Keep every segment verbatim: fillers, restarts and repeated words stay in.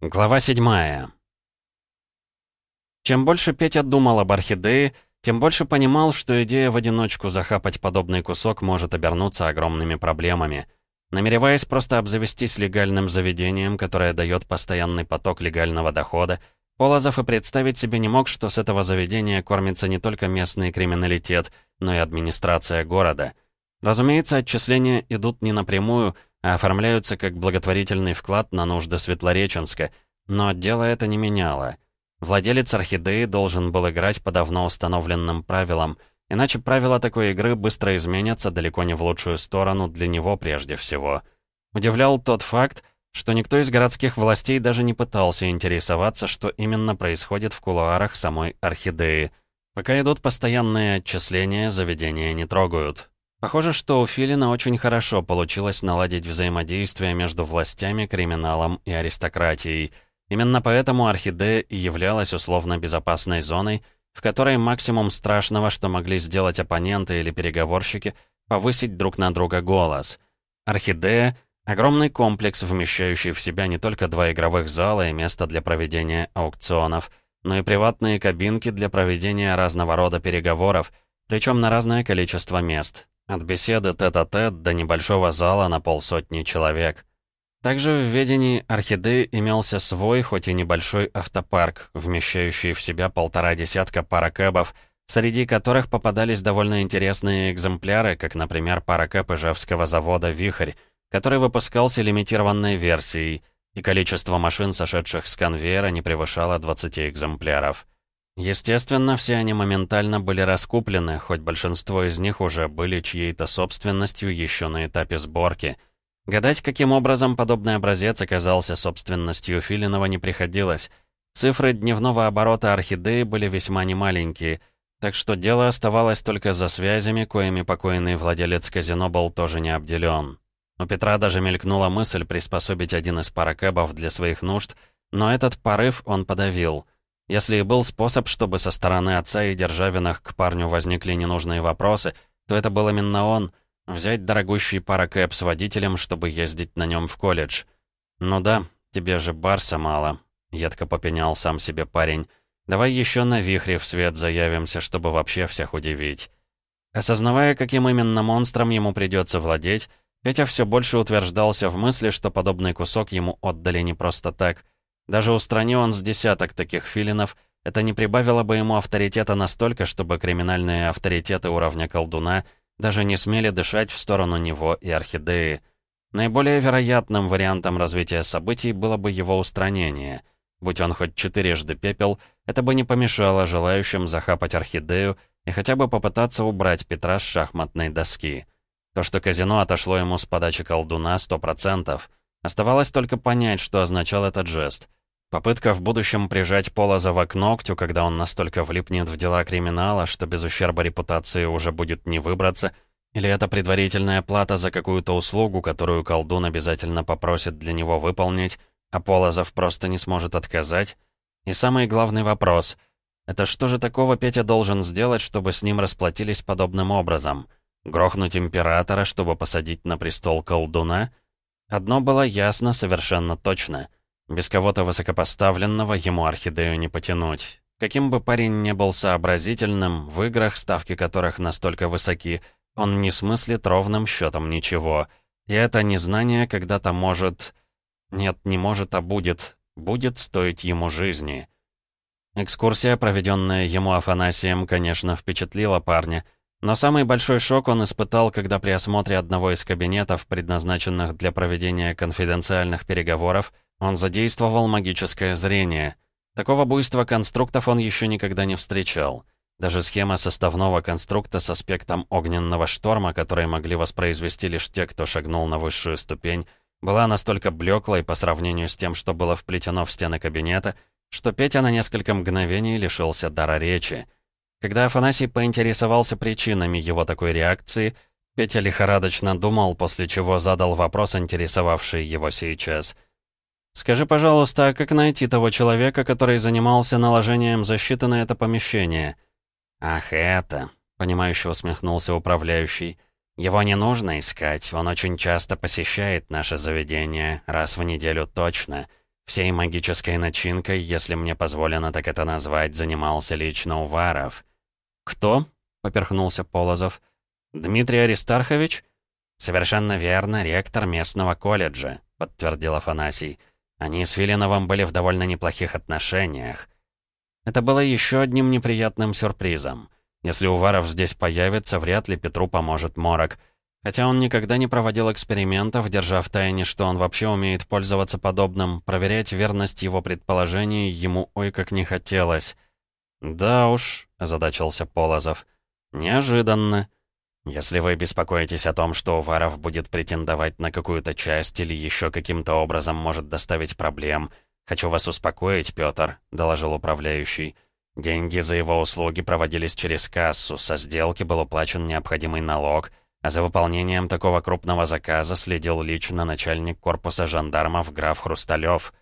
Глава седьмая. Чем больше Петя думал об орхидее, тем больше понимал, что идея в одиночку захапать подобный кусок может обернуться огромными проблемами. Намереваясь просто обзавестись легальным заведением, которое дает постоянный поток легального дохода, Полозов и представить себе не мог, что с этого заведения кормится не только местный криминалитет, но и администрация города. Разумеется, отчисления идут не напрямую, а оформляются как благотворительный вклад на нужды Светлореченска, но дело это не меняло. Владелец орхидеи должен был играть по давно установленным правилам, иначе правила такой игры быстро изменятся далеко не в лучшую сторону для него прежде всего. Удивлял тот факт, что никто из городских властей даже не пытался интересоваться, что именно происходит в кулуарах самой орхидеи. Пока идут постоянные отчисления, заведения не трогают. Похоже, что у Филина очень хорошо получилось наладить взаимодействие между властями, криминалом и аристократией. Именно поэтому орхидея и являлась условно безопасной зоной, в которой максимум страшного, что могли сделать оппоненты или переговорщики, повысить друг на друга голос. Орхидея — огромный комплекс, вмещающий в себя не только два игровых зала и место для проведения аукционов, но и приватные кабинки для проведения разного рода переговоров, причем на разное количество мест. От беседы тет-а-тет до небольшого зала на полсотни человек. Также в ведении орхидеи имелся свой, хоть и небольшой автопарк, вмещающий в себя полтора десятка паракэбов, среди которых попадались довольно интересные экземпляры, как, например, паракэб Ижевского завода «Вихрь», который выпускался лимитированной версией, и количество машин, сошедших с конвейера, не превышало двадцати экземпляров. Естественно, все они моментально были раскуплены, хоть большинство из них уже были чьей-то собственностью еще на этапе сборки. Гадать, каким образом подобный образец оказался собственностью Филинова, не приходилось. Цифры дневного оборота орхидеи были весьма немаленькие, так что дело оставалось только за связями, коими покойный владелец казино был тоже не обделен. У Петра даже мелькнула мысль приспособить один из паракэбов для своих нужд, но этот порыв он подавил. Если и был способ, чтобы со стороны отца и Державиных к парню возникли ненужные вопросы, то это был именно он — взять дорогущий паракэб с водителем, чтобы ездить на нем в колледж. «Ну да, тебе же Барса мало», — едко попенял сам себе парень. «Давай еще на Вихре в свет заявимся, чтобы вообще всех удивить». Осознавая, каким именно монстром ему придется владеть, Петя все больше утверждался в мысли, что подобный кусок ему отдали не просто так. Даже устрани он с десяток таких филинов, это не прибавило бы ему авторитета настолько, чтобы криминальные авторитеты уровня колдуна даже не смели дышать в сторону него и орхидеи. Наиболее вероятным вариантом развития событий было бы его устранение. Будь он хоть четырежды пепел, это бы не помешало желающим захапать орхидею и хотя бы попытаться убрать Петра с шахматной доски. То, что казино отошло ему с подачи колдуна, сто процентов. Оставалось только понять, что означал этот жест. Попытка в будущем прижать Полозова к ногтю, когда он настолько влипнет в дела криминала, что без ущерба репутации уже будет не выбраться, или это предварительная плата за какую-то услугу, которую колдун обязательно попросит для него выполнить, а Полозов просто не сможет отказать. И самый главный вопрос — это что же такого Петя должен сделать, чтобы с ним расплатились подобным образом? Грохнуть императора, чтобы посадить на престол колдуна? Одно было ясно совершенно точно. Без кого-то высокопоставленного ему орхидею не потянуть. Каким бы парень не был сообразительным, в играх, ставки которых настолько высоки, он не смыслит ровным счетом ничего. И это незнание когда-то может... Нет, не может, а будет. Будет стоить ему жизни. Экскурсия, проведенная ему Афанасием, конечно, впечатлила парня. Но самый большой шок он испытал, когда при осмотре одного из кабинетов, предназначенных для проведения конфиденциальных переговоров, он задействовал магическое зрение. Такого буйства конструктов он еще никогда не встречал. Даже схема составного конструкта с аспектом огненного шторма, который могли воспроизвести лишь те, кто шагнул на высшую ступень, была настолько блеклой по сравнению с тем, что было вплетено в стены кабинета, что Петя на несколько мгновений лишился дара речи. Когда Афанасий поинтересовался причинами его такой реакции, Петя лихорадочно думал, после чего задал вопрос, интересовавший его сейчас. «Скажи, пожалуйста, а как найти того человека, который занимался наложением защиты на это помещение?» «Ах, это...» — понимающе усмехнулся управляющий. «Его не нужно искать, он очень часто посещает наше заведение, раз в неделю точно. Всей магической начинкой, если мне позволено так это назвать, занимался лично Уваров». «Кто?» — поперхнулся Полозов. «Дмитрий Аристархович?» «Совершенно верно, ректор местного колледжа», — подтвердил Афанасий. «Они с Филиновым были в довольно неплохих отношениях». Это было еще одним неприятным сюрпризом. Если Уваров здесь появится, вряд ли Петру поможет Морок. Хотя он никогда не проводил экспериментов, держа в тайне, что он вообще умеет пользоваться подобным, проверять верность его предположений ему ой как не хотелось. «Да уж», — озадачился Полозов. «Неожиданно. Если вы беспокоитесь о том, что Уваров будет претендовать на какую-то часть или еще каким-то образом может доставить проблем, хочу вас успокоить, Петр», — доложил управляющий. «Деньги за его услуги проводились через кассу, со сделки был уплачен необходимый налог, а за выполнением такого крупного заказа следил лично начальник корпуса жандармов граф Хрусталев.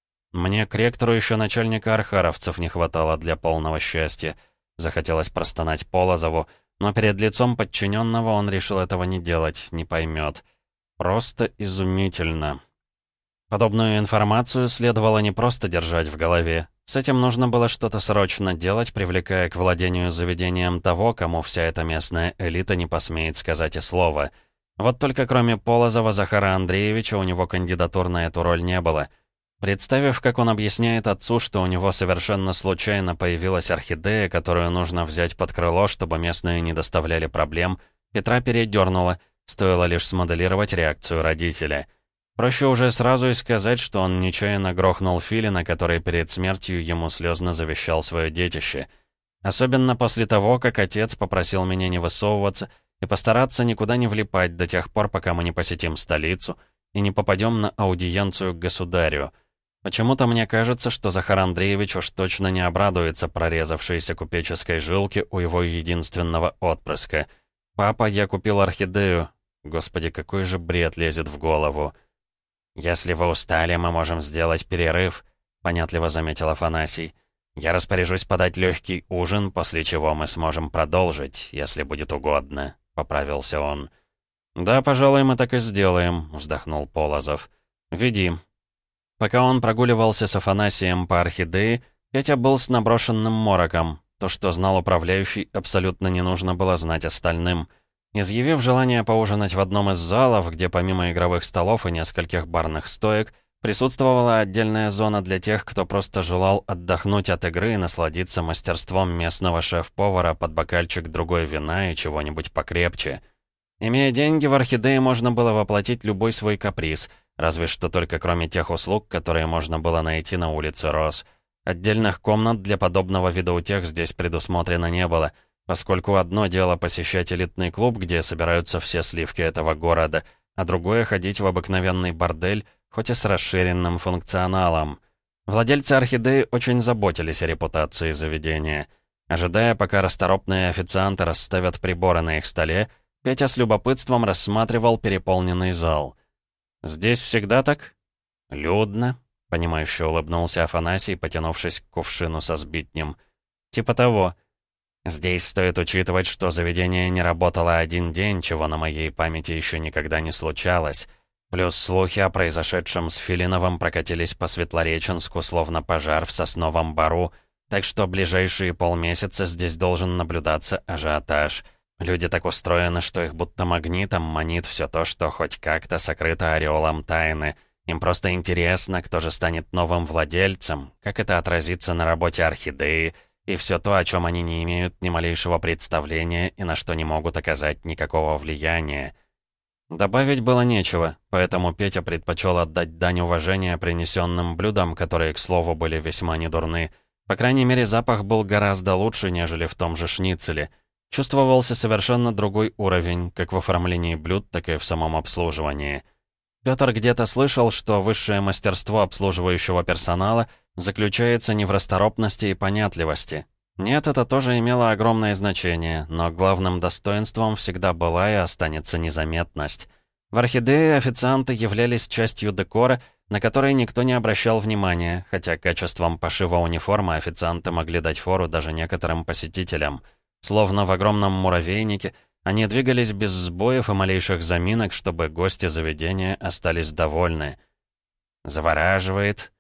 Мне к ректору еще начальника архаровцев не хватало для полного счастья. Захотелось простонать Полозову, но перед лицом подчиненного он решил этого не делать, не поймет. Просто изумительно. Подобную информацию следовало не просто держать в голове. С этим нужно было что-то срочно делать, привлекая к владению заведением того, кому вся эта местная элита не посмеет сказать и слова. Вот только кроме Полозова Захара Андреевича у него кандидатур на эту роль не было. Представив, как он объясняет отцу, что у него совершенно случайно появилась орхидея, которую нужно взять под крыло, чтобы местные не доставляли проблем, Петра передернуло, стоило лишь смоделировать реакцию родителя. Проще уже сразу и сказать, что он нечаянно грохнул Филина, который перед смертью ему слезно завещал свое детище. Особенно после того, как отец попросил меня не высовываться и постараться никуда не влипать до тех пор, пока мы не посетим столицу и не попадем на аудиенцию к государю. Почему-то мне кажется, что Захар Андреевич уж точно не обрадуется прорезавшейся купеческой жилке у его единственного отпрыска. «Папа, я купил орхидею». Господи, какой же бред лезет в голову. «Если вы устали, мы можем сделать перерыв», — понятливо заметил Афанасий. «Я распоряжусь подать легкий ужин, после чего мы сможем продолжить, если будет угодно», — поправился он. «Да, пожалуй, мы так и сделаем», — вздохнул Полозов. «Веди». Пока он прогуливался с Афанасием по орхидее, Петя был с наброшенным мороком. То, что знал управляющий, абсолютно не нужно было знать остальным. Изъявив желание поужинать в одном из залов, где помимо игровых столов и нескольких барных стоек, присутствовала отдельная зона для тех, кто просто желал отдохнуть от игры и насладиться мастерством местного шеф-повара под бокальчик другой вина и чего-нибудь покрепче. Имея деньги, в орхидее можно было воплотить любой свой каприз, разве что только кроме тех услуг, которые можно было найти на улице Рос. Отдельных комнат для подобного видоутех здесь предусмотрено не было, поскольку одно дело посещать элитный клуб, где собираются все сливки этого города, а другое — ходить в обыкновенный бордель, хоть и с расширенным функционалом. Владельцы орхидеи очень заботились о репутации заведения. Ожидая, пока расторопные официанты расставят приборы на их столе, Петя с любопытством рассматривал переполненный зал. «Здесь всегда так?» «Людно», — понимающе улыбнулся Афанасий, потянувшись к кувшину со сбитнем. «Типа того. Здесь стоит учитывать, что заведение не работало один день, чего на моей памяти еще никогда не случалось. Плюс слухи о произошедшем с Филиновым прокатились по Светлореченску, словно пожар в сосновом бору, так что ближайшие полмесяца здесь должен наблюдаться ажиотаж. Люди так устроены, что их будто магнитом манит все то, что хоть как-то сокрыто ореолом тайны. Им просто интересно, кто же станет новым владельцем, как это отразится на работе орхидеи, и все то, о чем они не имеют ни малейшего представления и на что не могут оказать никакого влияния. Добавить было нечего, поэтому Петя предпочел отдать дань уважения принесенным блюдам, которые, к слову, были весьма недурны. По крайней мере, запах был гораздо лучше, нежели в том же шницеле. Чувствовался совершенно другой уровень, как в оформлении блюд, так и в самом обслуживании. Петр где-то слышал, что высшее мастерство обслуживающего персонала заключается не в расторопности и понятливости. Нет, это тоже имело огромное значение, но главным достоинством всегда была и останется незаметность. В орхидее официанты являлись частью декора, на который никто не обращал внимания, хотя качеством пошива униформы официанты могли дать фору даже некоторым посетителям. Словно в огромном муравейнике, они двигались без сбоев и малейших заминок, чтобы гости заведения остались довольны. «Завораживает»,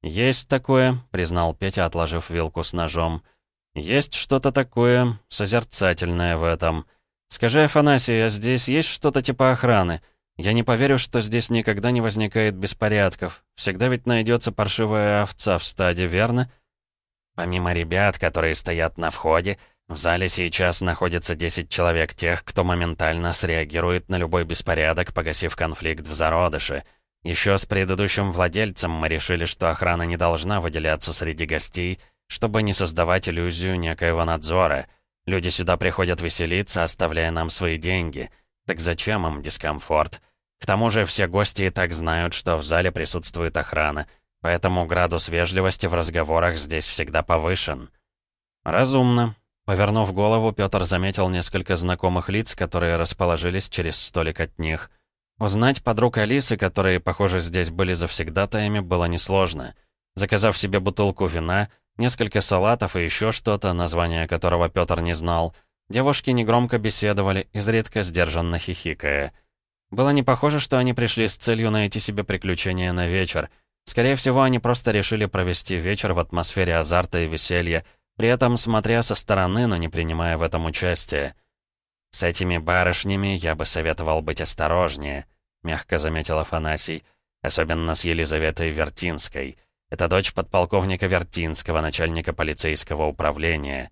«Есть такое», — признал Петя, отложив вилку с ножом. «Есть что-то такое созерцательное в этом. Скажи, Афанасий, а здесь есть что-то типа охраны? Я не поверю, что здесь никогда не возникает беспорядков. Всегда ведь найдется паршивая овца в стаде, верно?» «Помимо ребят, которые стоят на входе, в зале сейчас находится десять человек тех, кто моментально среагирует на любой беспорядок, погасив конфликт в зародыше. Еще с предыдущим владельцем мы решили, что охрана не должна выделяться среди гостей, чтобы не создавать иллюзию некоего надзора. Люди сюда приходят веселиться, оставляя нам свои деньги. Так зачем им дискомфорт? К тому же все гости и так знают, что в зале присутствует охрана, поэтому градус вежливости в разговорах здесь всегда повышен». «Разумно». Повернув голову, Пётр заметил несколько знакомых лиц, которые расположились через столик от них. Узнать подруг Алисы, которые, похоже, здесь были завсегдатаями, было несложно. Заказав себе бутылку вина, несколько салатов и еще что-то, название которого Пётр не знал, девушки негромко беседовали, изредка сдержанно хихикая. Было не похоже, что они пришли с целью найти себе приключения на вечер. Скорее всего, они просто решили провести вечер в атмосфере азарта и веселья, при этом смотря со стороны, но не принимая в этом участия. «С этими барышнями я бы советовал быть осторожнее», — мягко заметил Афанасий. «Особенно с Елизаветой Вертинской. Это дочь подполковника Вертинского, начальника полицейского управления».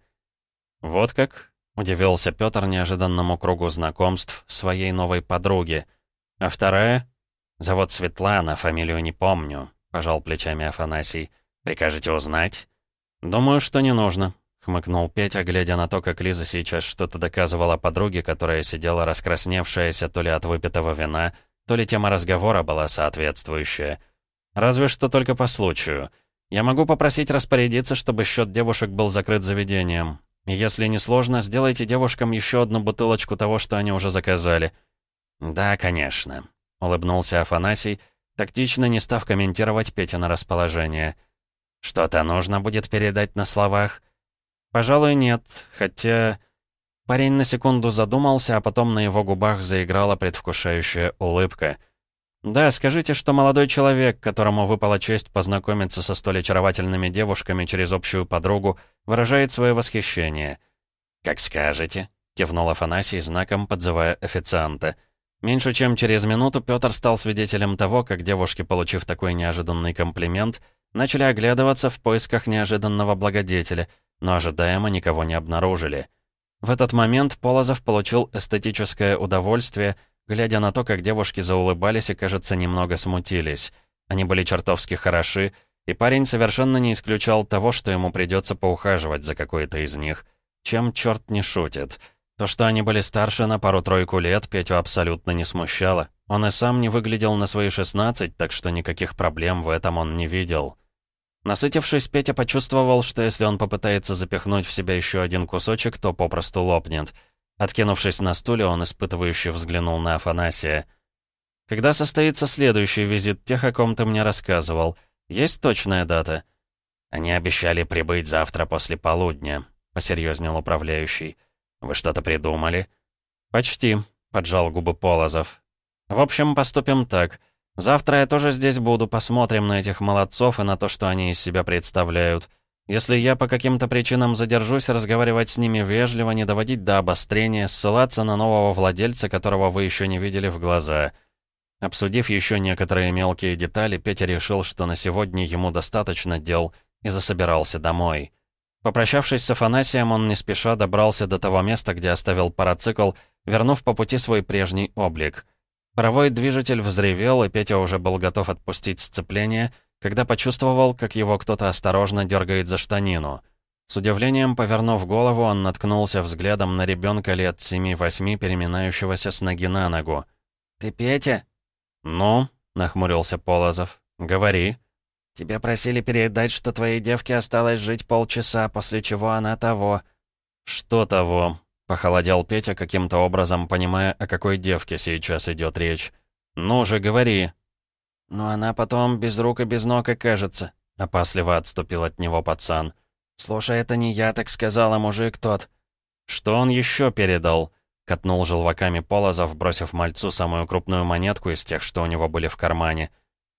«Вот как?» — удивился Пётр неожиданному кругу знакомств своей новой подруги. «А вторая?» «Зовут Светлана, фамилию не помню», — пожал плечами Афанасий. «Прикажете узнать?» «Думаю, что не нужно», — хмыкнул Петя, глядя на то, как Лиза сейчас что-то доказывала подруге, которая сидела раскрасневшаяся то ли от выпитого вина, то ли тема разговора была соответствующая. «Разве что только по случаю. Я могу попросить распорядиться, чтобы счет девушек был закрыт заведением. И если не сложно, сделайте девушкам еще одну бутылочку того, что они уже заказали». «Да, конечно», — улыбнулся Афанасий, тактично не став комментировать Петино расположение. «Что-то нужно будет передать на словах?» «Пожалуй, нет, хотя...» Парень на секунду задумался, а потом на его губах заиграла предвкушающая улыбка. «Да, скажите, что молодой человек, которому выпала честь познакомиться со столь очаровательными девушками через общую подругу, выражает свое восхищение». «Как скажете», — кивнул Афанасий, знаком подзывая официанта. Меньше чем через минуту Пётр стал свидетелем того, как девушки, получив такой неожиданный комплимент, начали оглядываться в поисках неожиданного благодетеля, но ожидаемо никого не обнаружили. В этот момент Полозов получил эстетическое удовольствие, глядя на то, как девушки заулыбались и, кажется, немного смутились. Они были чертовски хороши, и парень совершенно не исключал того, что ему придется поухаживать за какой-то из них. Чем черт не шутит. То, что они были старше на пару-тройку лет, Петю абсолютно не смущало. Он и сам не выглядел на свои шестнадцать, так что никаких проблем в этом он не видел. Насытившись, Петя почувствовал, что если он попытается запихнуть в себя еще один кусочек, то попросту лопнет. Откинувшись на стуле, он испытывающе взглянул на Афанасия. «Когда состоится следующий визит тех, о ком ты мне рассказывал? Есть точная дата?» «Они обещали прибыть завтра после полудня», — посерьезнел управляющий. «Вы что-то придумали?» «Почти», — поджал губы Полозов. «В общем, поступим так. Завтра я тоже здесь буду, посмотрим на этих молодцов и на то, что они из себя представляют. Если я по каким-то причинам задержусь, разговаривать с ними вежливо, не доводить до обострения, ссылаться на нового владельца, которого вы еще не видели в глаза». Обсудив еще некоторые мелкие детали, Петя решил, что на сегодня ему достаточно дел, и засобирался домой. Попрощавшись с Афанасием, он не спеша добрался до того места, где оставил парацикл, вернув по пути свой прежний облик. Паровой движитель взревел, и Петя уже был готов отпустить сцепление, когда почувствовал, как его кто-то осторожно дергает за штанину. С удивлением, повернув голову, он наткнулся взглядом на ребенка лет семи-восьми, переминающегося с ноги на ногу. «Ты Петя?» «Ну?» — нахмурился Полозов. «Говори». «Тебя просили передать, что твоей девке осталось жить полчаса, после чего она того». «Что того?» — похолодел Петя, каким-то образом понимая, о какой девке сейчас идет речь. «Ну же, говори». «Но она потом без рук и без ног окажется», — опасливо отступил от него пацан. «Слушай, это не я так сказал, а мужик тот». «Что он еще передал?» — катнул желваками Полозов, бросив мальцу самую крупную монетку из тех, что у него были в кармане.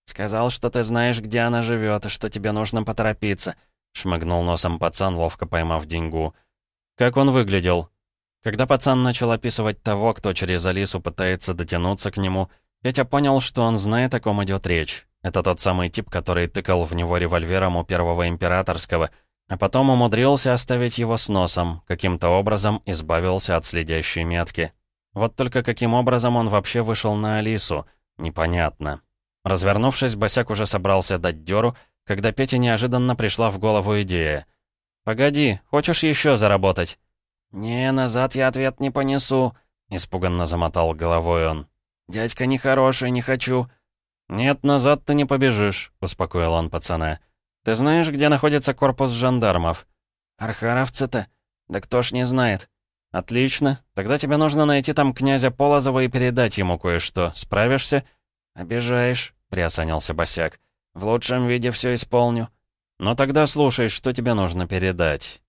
«Сказал, что ты знаешь, где она живет, и что тебе нужно поторопиться», — шмыгнул носом пацан, ловко поймав деньгу. «Как он выглядел?» Когда пацан начал описывать того, кто через Алису пытается дотянуться к нему, Петя понял, что он знает, о ком идет речь. Это тот самый тип, который тыкал в него револьвером у первого императорского, а потом умудрился оставить его с носом, каким-то образом избавился от следящей метки. Вот только каким образом он вообще вышел на Алису, непонятно. Развернувшись, босяк уже собрался дать дёру, когда Пете неожиданно пришла в голову идея. «Погоди, хочешь еще заработать?» «Не, назад я ответ не понесу», — испуганно замотал головой он. «Дядька нехороший, не хочу». «Нет, назад ты не побежишь», — успокоил он пацана. «Ты знаешь, где находится корпус жандармов?» «Архаровцы-то? Да кто ж не знает». «Отлично. Тогда тебе нужно найти там князя Полозова и передать ему кое-что. Справишься?» «Обижаешь», — приосанился босяк. «В лучшем виде все исполню». «Ну тогда слушай, что тебе нужно передать.